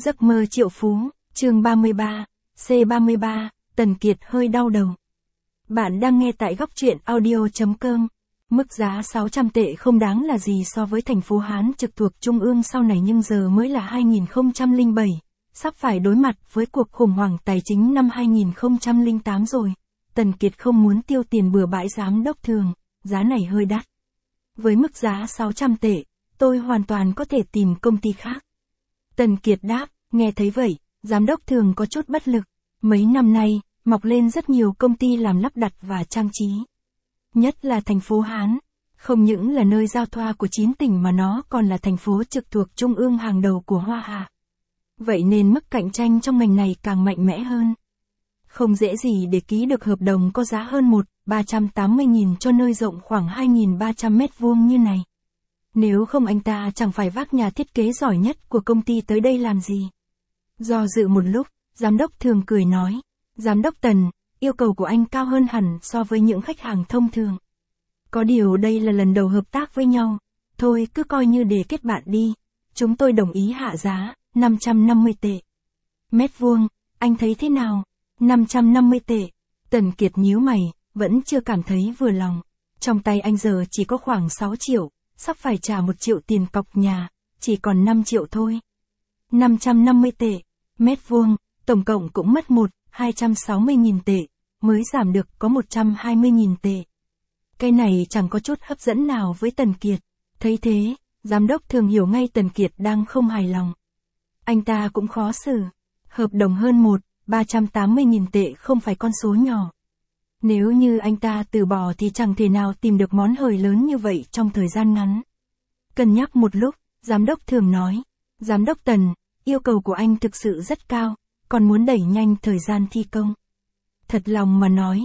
Giấc mơ triệu phú, chương 33, C33, Tần Kiệt hơi đau đầu. Bạn đang nghe tại góc truyện audio.com. Mức giá 600 tệ không đáng là gì so với thành phố Hán trực thuộc Trung ương sau này, nhưng giờ mới là 2007, sắp phải đối mặt với cuộc khủng hoảng tài chính năm 2008 rồi. Tần Kiệt không muốn tiêu tiền bừa bãi giám đốc Thường, giá này hơi đắt. Với mức giá 600 tệ, tôi hoàn toàn có thể tìm công ty khác. Tần Kiệt đáp, nghe thấy vậy, giám đốc Thường có chút bất lực. Mấy năm nay, mọc lên rất nhiều công ty làm lắp đặt và trang trí. Nhất là thành phố Hán, không những là nơi giao thoa của 9 tỉnh mà nó còn là thành phố trực thuộc Trung ương hàng đầu của Hoa Hạ. Vậy nên mức cạnh tranh trong ngành này càng mạnh mẽ hơn. Không dễ gì để ký được hợp đồng có giá hơn 380.000 cho nơi rộng khoảng 2.300 mét vuông như này. Nếu không anh ta chẳng phải vác nhà thiết kế giỏi nhất của công ty tới đây làm gì. Do dự một lúc, giám đốc Thường cười nói, giám đốc Tần, yêu cầu của anh cao hơn hẳn so với những khách hàng thông thường. Có điều đây là lần đầu hợp tác với nhau, thôi cứ coi như để kết bạn đi. Chúng tôi đồng ý hạ giá, 550 tệ. Mét vuông, anh thấy thế nào? 550 tệ. Tần Kiệt nhíu mày, vẫn chưa cảm thấy vừa lòng. Trong tay anh giờ chỉ có khoảng 6 triệu, sắp phải trả 1 triệu tiền cọc nhà, chỉ còn 5 triệu thôi. 550 tệ, mét vuông, tổng cộng cũng mất 260.000 tệ, mới giảm được có 120.000 tệ. Cái này chẳng có chút hấp dẫn nào với Tần Kiệt. Thấy thế, giám đốc Thường hiểu ngay Tần Kiệt đang không hài lòng. Anh ta cũng khó xử. Hợp đồng hơn 380.000 tệ không phải con số nhỏ. Nếu như anh ta từ bỏ thì chẳng thể nào tìm được món hời lớn như vậy trong thời gian ngắn. Cân nhắc một lúc, giám đốc Thường nói, giám đốc Tần, yêu cầu của anh thực sự rất cao, còn muốn đẩy nhanh thời gian thi công. Thật lòng mà nói,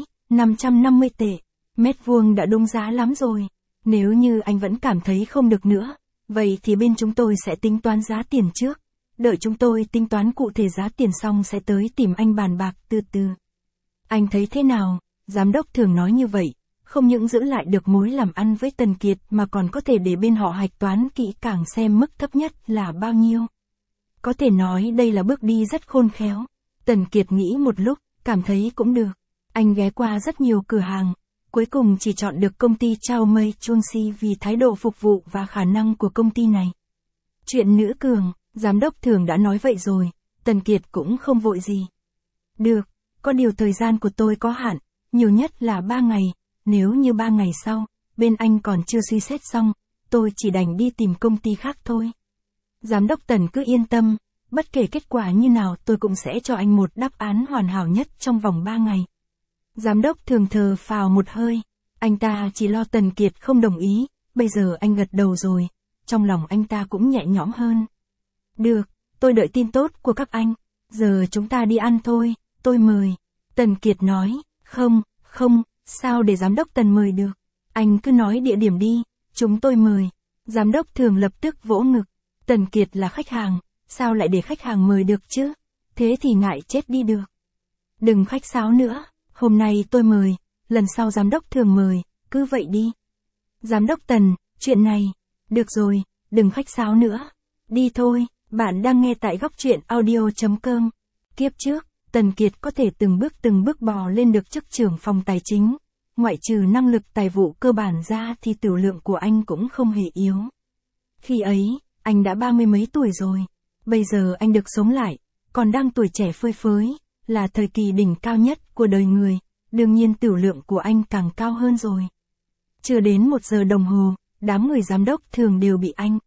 550 tệ, mét vuông đã đúng giá lắm rồi. Nếu như anh vẫn cảm thấy không được nữa, vậy thì bên chúng tôi sẽ tính toán giá tiền trước. Đợi chúng tôi tính toán cụ thể giá tiền xong sẽ tới tìm anh bàn bạc từ từ. Anh thấy thế nào? Giám đốc Thường nói như vậy, không những giữ lại được mối làm ăn với Tần Kiệt mà còn có thể để bên họ hạch toán kỹ càng xem mức thấp nhất là bao nhiêu. Có thể nói đây là bước đi rất khôn khéo. Tần Kiệt nghĩ một lúc, cảm thấy cũng được. Anh ghé qua rất nhiều cửa hàng, cuối cùng chỉ chọn được công ty Chao Mei Chunxi vì thái độ phục vụ và khả năng của công ty này. Chuyện nữ cường, giám đốc Thường đã nói vậy rồi, Tần Kiệt cũng không vội gì. Được, có điều thời gian của tôi có hạn, nhiều nhất là 3 ngày, nếu như 3 ngày sau, bên anh còn chưa suy xét xong, tôi chỉ đành đi tìm công ty khác thôi. Giám đốc Tần cứ yên tâm, bất kể kết quả như nào tôi cũng sẽ cho anh một đáp án hoàn hảo nhất trong vòng 3 ngày. Giám đốc Thường thở phào một hơi, anh ta chỉ lo Tần Kiệt không đồng ý, bây giờ anh gật đầu rồi, trong lòng anh ta cũng nhẹ nhõm hơn. Được, tôi đợi tin tốt của các anh, giờ chúng ta đi ăn thôi, tôi mời. Tần Kiệt nói, không, sao để giám đốc Tần mời được, anh cứ nói địa điểm đi, chúng tôi mời. Giám đốc Thường lập tức vỗ ngực, Tần Kiệt là khách hàng, sao lại để khách hàng mời được chứ, thế thì ngại chết đi được. Đừng khách sáo nữa, hôm nay tôi mời, lần sau giám đốc Thường mời, cứ vậy đi. Giám đốc Tần, chuyện này, được rồi, đừng khách sáo nữa, đi thôi. Bạn đang nghe tại góc truyện audio.com. Kiếp trước, Tần Kiệt có thể từng bước bò lên được chức trưởng phòng tài chính. Ngoại trừ năng lực tài vụ cơ bản ra thì tửu lượng của anh cũng không hề yếu. Khi ấy, anh đã 30 mấy tuổi rồi. Bây giờ anh được sống lại, còn đang tuổi trẻ phơi phới, là thời kỳ đỉnh cao nhất của đời người. Đương nhiên tửu lượng của anh càng cao hơn rồi. Chưa đến 1 giờ đồng hồ, đám người giám đốc Thường đều bị anh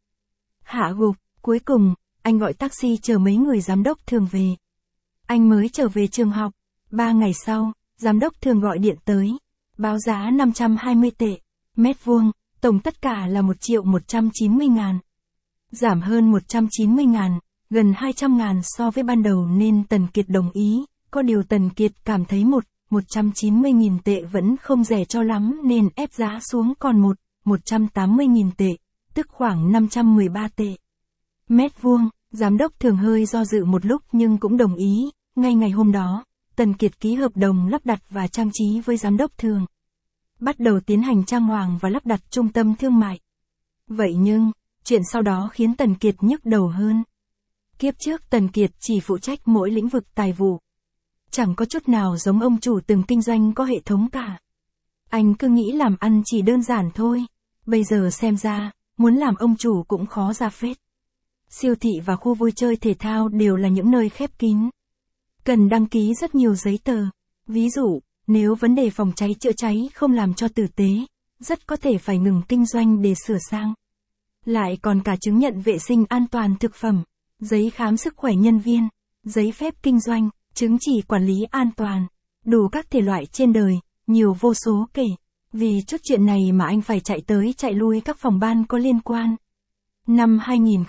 hạ gục. Cuối cùng, anh gọi taxi chờ mấy người giám đốc Thường về. Anh mới trở về trường học. 3 ngày sau, giám đốc Thường gọi điện tới. Báo giá 520 tệ, mét vuông, tổng tất cả là 1.190.000. Giảm hơn 190.000, gần 200.000 so với ban đầu nên Tần Kiệt đồng ý. Có điều Tần Kiệt cảm thấy 190.000 tệ vẫn không rẻ cho lắm nên ép giá xuống còn 180.000 tệ, tức khoảng 513 tệ. Mét vuông, giám đốc Thường hơi do dự một lúc nhưng cũng đồng ý. Ngay ngày hôm đó, Tần Kiệt ký hợp đồng lắp đặt và trang trí với giám đốc Thường. Bắt đầu tiến hành trang hoàng và lắp đặt trung tâm thương mại. Vậy nhưng, chuyện sau đó khiến Tần Kiệt nhức đầu hơn. Kiếp trước Tần Kiệt chỉ phụ trách mỗi lĩnh vực tài vụ. Chẳng có chút nào giống ông chủ từng kinh doanh có hệ thống cả. Anh cứ nghĩ làm ăn chỉ đơn giản thôi. Bây giờ xem ra, muốn làm ông chủ cũng khó ra phết. Siêu thị và khu vui chơi thể thao đều là những nơi khép kín. Cần đăng ký rất nhiều giấy tờ. Ví dụ, nếu vấn đề phòng cháy chữa cháy không làm cho tử tế, rất có thể phải ngừng kinh doanh để sửa sang. Lại còn cả chứng nhận vệ sinh an toàn thực phẩm, giấy khám sức khỏe nhân viên, giấy phép kinh doanh, chứng chỉ quản lý an toàn, đủ các thể loại trên đời, nhiều vô số kể. Vì chút chuyện này mà anh phải chạy tới chạy lui các phòng ban có liên quan. Năm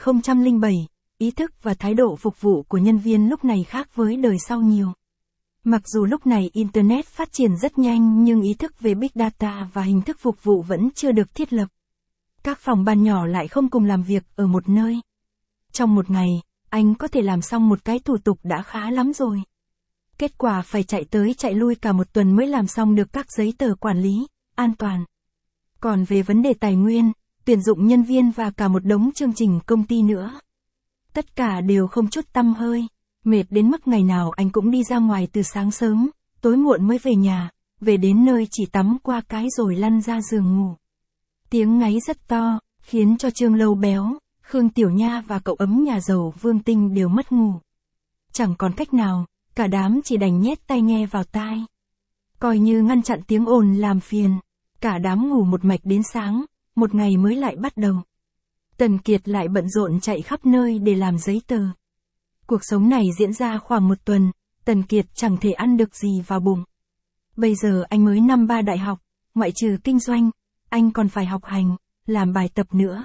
2007, ý thức và thái độ phục vụ của nhân viên lúc này khác với đời sau nhiều. Mặc dù lúc này Internet phát triển rất nhanh nhưng ý thức về Big Data và hình thức phục vụ vẫn chưa được thiết lập. Các phòng ban nhỏ lại không cùng làm việc ở một nơi. Trong một ngày, anh có thể làm xong một cái thủ tục đã khá lắm rồi. Kết quả phải chạy tới chạy lui cả một tuần mới làm xong được các giấy tờ quản lý, an toàn. Còn về vấn đề tài nguyên, tuyển dụng nhân viên và cả một đống chương trình công ty nữa. Tất cả đều không chút tăm hơi. Mệt đến mức ngày nào anh cũng đi ra ngoài từ sáng sớm, tối muộn mới về nhà, về đến nơi chỉ tắm qua cái rồi lăn ra giường ngủ. Tiếng ngáy rất to, khiến cho Trương Lâu Béo, Khương Tiểu Nha và cậu ấm nhà giàu Vương Tinh đều mất ngủ. Chẳng còn cách nào, cả đám chỉ đành nhét tai nghe vào tai. Coi như ngăn chặn tiếng ồn làm phiền, cả đám ngủ một mạch đến sáng, một ngày mới lại bắt đầu. Tần Kiệt lại bận rộn chạy khắp nơi để làm giấy tờ. Cuộc sống này diễn ra khoảng một tuần, Tần Kiệt chẳng thể ăn được gì vào bụng. Bây giờ anh mới năm 3 đại học, ngoại trừ kinh doanh, anh còn phải học hành, làm bài tập nữa.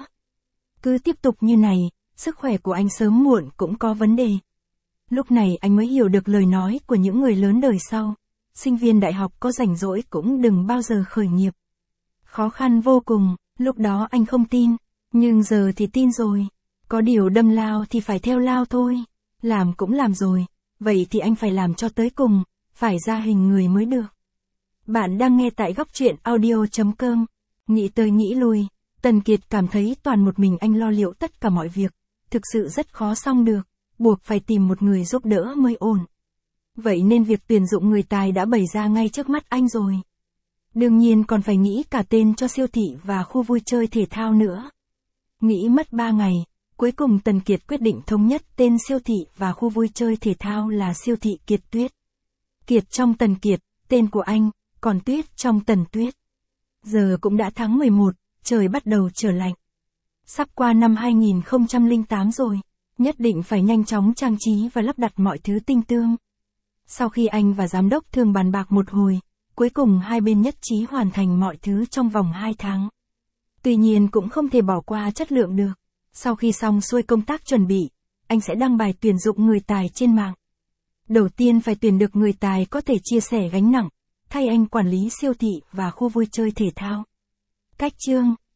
Cứ tiếp tục như này, sức khỏe của anh sớm muộn cũng có vấn đề. Lúc này anh mới hiểu được lời nói của những người lớn đời sau. Sinh viên đại học có rảnh rỗi cũng đừng bao giờ khởi nghiệp. Khó khăn vô cùng, lúc đó anh không tin, nhưng giờ thì tin rồi. Có điều đâm lao thì phải theo lao thôi. Làm cũng làm rồi, vậy thì anh phải làm cho tới cùng, phải ra hình người mới được. Bạn đang nghe tại góc truyện audio.com. Nghĩ tới nghĩ lui, Tần Kiệt cảm thấy toàn một mình anh lo liệu tất cả mọi việc, thực sự rất khó xong được, buộc phải tìm một người giúp đỡ mới ổn. Vậy nên việc tuyển dụng người tài đã bày ra ngay trước mắt anh rồi. Đương nhiên còn phải nghĩ cả tên cho siêu thị và khu vui chơi thể thao nữa. Nghĩ mất 3 ngày, cuối cùng Tần Kiệt quyết định thống nhất tên siêu thị và khu vui chơi thể thao là siêu thị Kiệt Tuyết. Kiệt trong Tần Kiệt, tên của anh, còn Tuyết trong Tần Tuyết. Giờ cũng đã tháng 11, trời bắt đầu trở lạnh. Sắp qua năm 2008 rồi, nhất định phải nhanh chóng trang trí và lắp đặt mọi thứ tinh tương. Sau khi anh và giám đốc thường bàn bạc một hồi, cuối cùng hai bên nhất trí hoàn thành mọi thứ trong vòng 2 tháng. Tuy nhiên cũng không thể bỏ qua chất lượng được. Sau khi xong xuôi công tác chuẩn bị, anh sẽ đăng bài tuyển dụng người tài trên mạng. Đầu tiên phải tuyển được người tài có thể chia sẻ gánh nặng, thay anh quản lý siêu thị và khu vui chơi thể thao. Cách chương